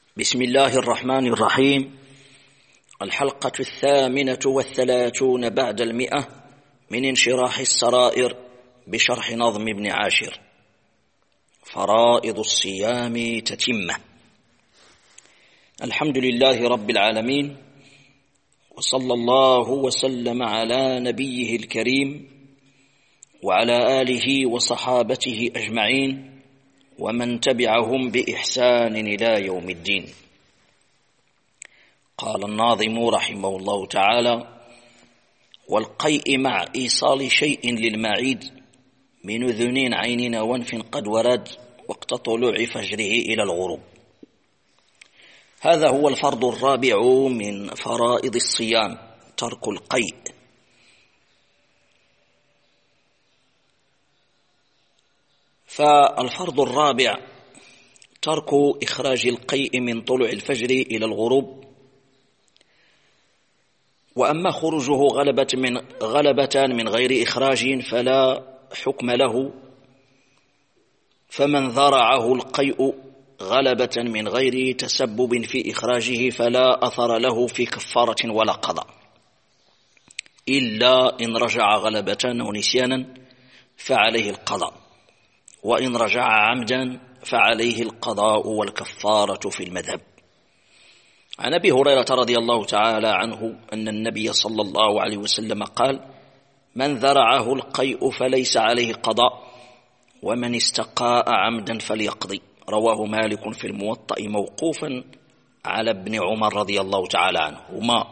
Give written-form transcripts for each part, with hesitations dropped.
بسم الله الرحمن الرحيم. الحلقة 38 بعد 100 من انشراح السرائر بشرح نظم ابن عاشر. فرائض الصيام تتمة. الحمد لله رب العالمين، وصلى الله وسلم على نبيه الكريم وعلى آله وصحابته أجمعين ومن تبعهم بإحسان إلى يوم الدين. قال الناظم رحمه الله تعالى: والقيء مع إيصال شيء للمعيد من أذن عين وانف قد ورد وقت طلوع فجره إلى الغروب. هذا هو الفرض الرابع من فرائض الصيام، ترك القيء. فالفرض الرابع ترك إخراج القيء من طلوع الفجر إلى الغروب. وأما خروجه غلبة من غير إخراج فلا حكم له، فمن ذرعه القيء غلبة من غير تسبب في إخراجه فلا أثر له في كفارة ولا قضاء، إلا إن رجع غلبة أو نسيانا فعليه القضاء، وإن رجع عمدا فعليه القضاء والكفارة في المذهب. عن أبي هريرة رضي الله تعالى عنه أن النبي صلى الله عليه وسلم قال: من ذرعه القيء فليس عليه قضاء، ومن استقاء عمدا فليقضي. رواه مالك في الموطأ موقوفا على ابن عمر رضي الله تعالى عنهما.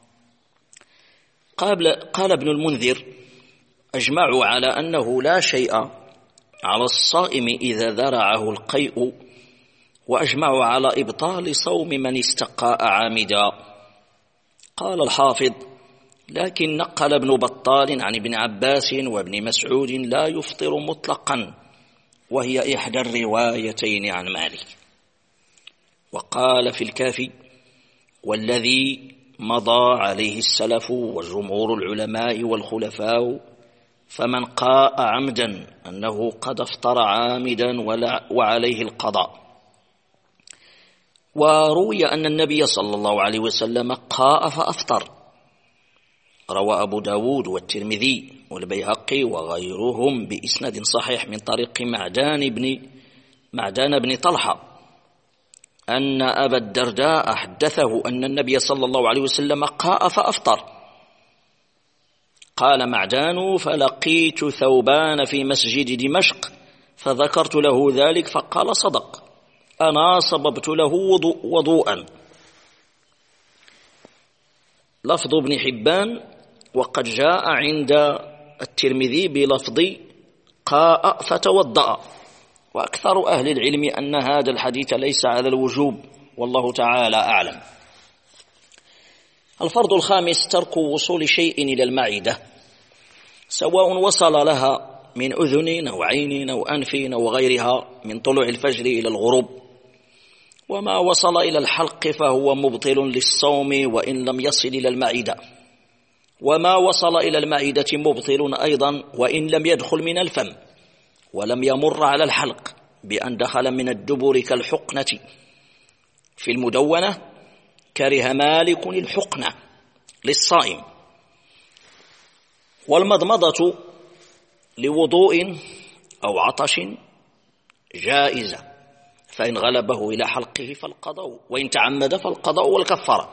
قال ابن المنذر: أجمعوا على أنه لا شيء على الصائم إذا ذرعه القيء، وأجمعوا على إبطال صوم من استقاء عامدا. قال الحافظ: لكن نقل ابن بطال عن ابن عباس وابن مسعود لا يفطر مطلقا، وهي إحدى الروايتين عن مالك. وقال في الكافي: والذي مضى عليه السلف وجمهور العلماء والخلفاء، فمن قاء عمدا أنه قد افطر عامدا وعليه القضاء. وروي أن النبي صلى الله عليه وسلم قاء فأفطر. روى أبو داود والترمذي والبيهقي وغيرهم بإسناد صحيح من طريق معدان بن طلحة أن أبا الدرداء حدثه أن النبي صلى الله عليه وسلم قاء فأفطر. قال معدان: فلقيت ثوبان في مسجد دمشق فذكرت له ذلك فقال: صدق، أنا صببت له وضوءا. لفظ ابن حبان: وقد جاء عند الترمذي بلفظ قاء فتوضأ. وأكثر أهل العلم أن هذا الحديث ليس على الوجوب، والله تعالى أعلم. الفرض الخامس ترك وصول شيء إلى المعدة، سواء وصل لها من أذن أو عين أو أنف أو غيرها من طلوع الفجر إلى الغروب. وما وصل إلى الحلق فهو مبطل للصوم وإن لم يصل إلى المعدة، وما وصل إلى المعدة مبطل أيضا وإن لم يدخل من الفم ولم يمر على الحلق بأن دخل من الدبر كالحقنة. في المدونة: كره مالك الحقنة للصائم. والمضمضة لوضوء أو عطش جائزة، فإن غلبه إلى حلقه فالقضاء، وإن تعمد فالقضاء والكفارة.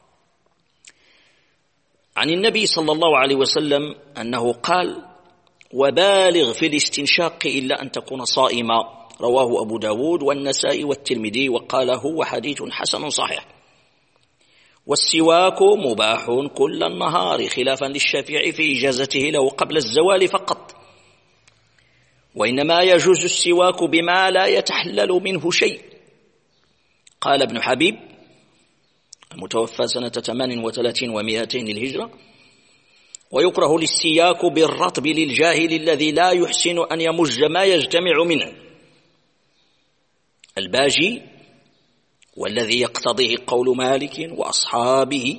عن النبي صلى الله عليه وسلم أنه قال: وبالغ في الاستنشاق إلا أن تكون صائما. رواه أبو داود والنسائي والترمذي وقال: هو حديث حسن صحيح. والسواك مباح كل النهار خلافا للشافعي في إجازته له قبل الزوال فقط، وإنما يجوز السواك بما لا يتحلل منه شيء. قال ابن حبيب المتوفى سنة 38 و200 للهجرة: ويكره الاستياك بالرطب للجاهل الذي لا يحسن أن يمج ما يجتمع منه. الباجي: والذي يقتضيه قول مالك وأصحابه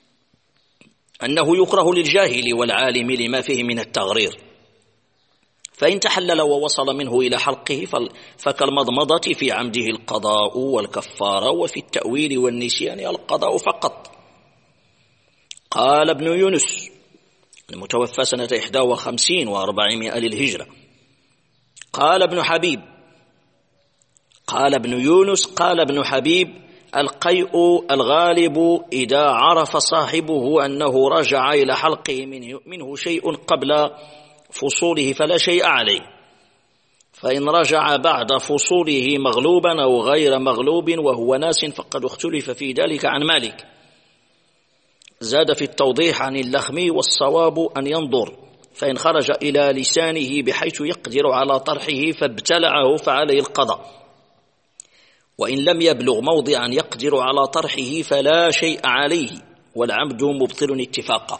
أنه يكره للجاهل والعالم لما فيه من التغرير، فإن تحلل ووصل منه إلى حلقه فكالمضمضة في عمده القضاء والكفارة، وفي التأويل والنسيان القضاء فقط. قال ابن يونس المتوفى سنة 51 و400 للهجرة. قال ابن حبيب، قال ابن يونس قال ابن حبيب: القيء الغالب إذا عرف صاحبه أنه رجع إلى حلقه منه شيء قبل فصوله فلا شيء عليه، فإن رجع بعد فصوله مغلوبا أو غير مغلوب وهو ناس فقد اختلف في ذلك عن مالك. زاد في التوضيح عن اللخمي: والصواب أن ينظر، فإن خرج إلى لسانه بحيث يقدر على طرحه فابتلعه فعليه القضاء، وإن لم يبلغ موضعا يقدر على طرحه فلا شيء عليه، والعمد مبطل اتفاقا.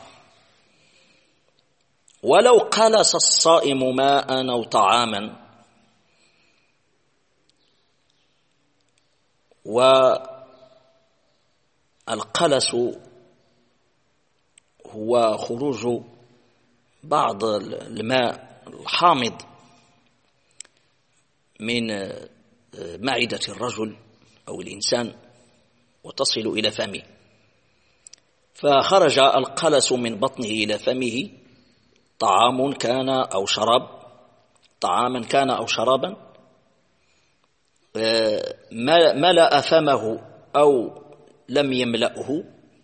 ولو قلس الصائم ماء أو طعاما، والقلس هو خروج بعض الماء الحامض من معدة الرجل أو الإنسان وتصل إلى فمه، فخرج القلس من بطنه إلى فمه، طعام كان أو شراب، طعاما كان أو شرابا، ملأ فمه أو لم يملأه،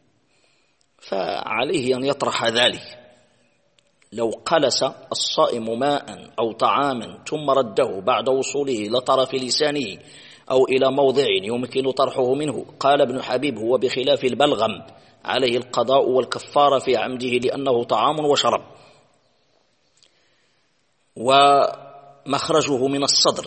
فعليه أن يطرح ذلك. لو قلس الصائم ماء أو طعاما ثم رده بعد وصوله إلى طرف لسانه أو إلى موضع يمكن طرحه منه، قال ابن حبيب: هو بخلاف البلغم، عليه القضاء والكفارة في عمده لأنه طعام وشرب. ومخرجه من الصدر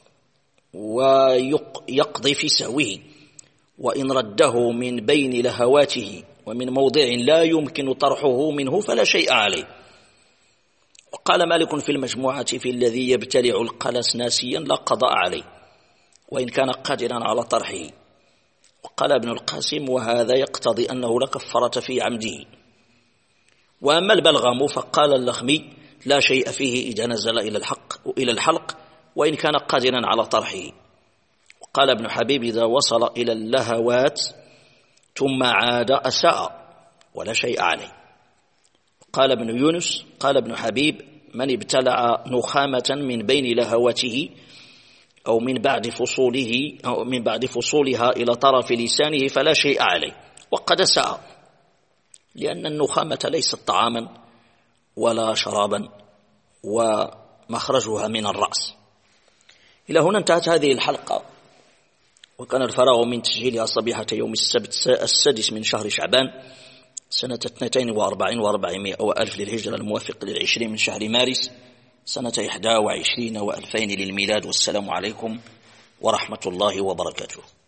ويقضي في سهوه، وإن رده من بين لهواته ومن موضع لا يمكن طرحه منه فلا شيء عليه. وقال مالك في المجموعة: في الذي يبتلع القلس ناسيا لا قضاء عليه، وإن كان قادرا على طرحه. وقال ابن القاسم: وهذا يقتضي أنه لا كفارة في عمده. وأما البلغم فقال اللخمي: لا شيء فيه إذا نزل إلى الحلق وإن كان قادرا على طرحه. وقال ابن حبيب: إذا وصل إلى اللهوات ثم عاد أساء ولا شيء عليه. قال ابن يونس قال ابن حبيب: من ابتلع نخامة من بين لهواته أو من بعد فصولها إلى طرف لسانه فلا شيء عليه، وقد ساء، لأن النخامة ليست طعاما ولا شرابا، ومخرجها من الرأس. إلى هنا انتهت هذه الحلقة، وكان الفراغ من تسجيلها صبيحة يوم السبت 6 من شهر شعبان سنة 42 و400 وألف للهجرة، الموافق 20 من شهر مارس سنة 21 و2000 للميلاد. والسلام عليكم ورحمة الله وبركاته.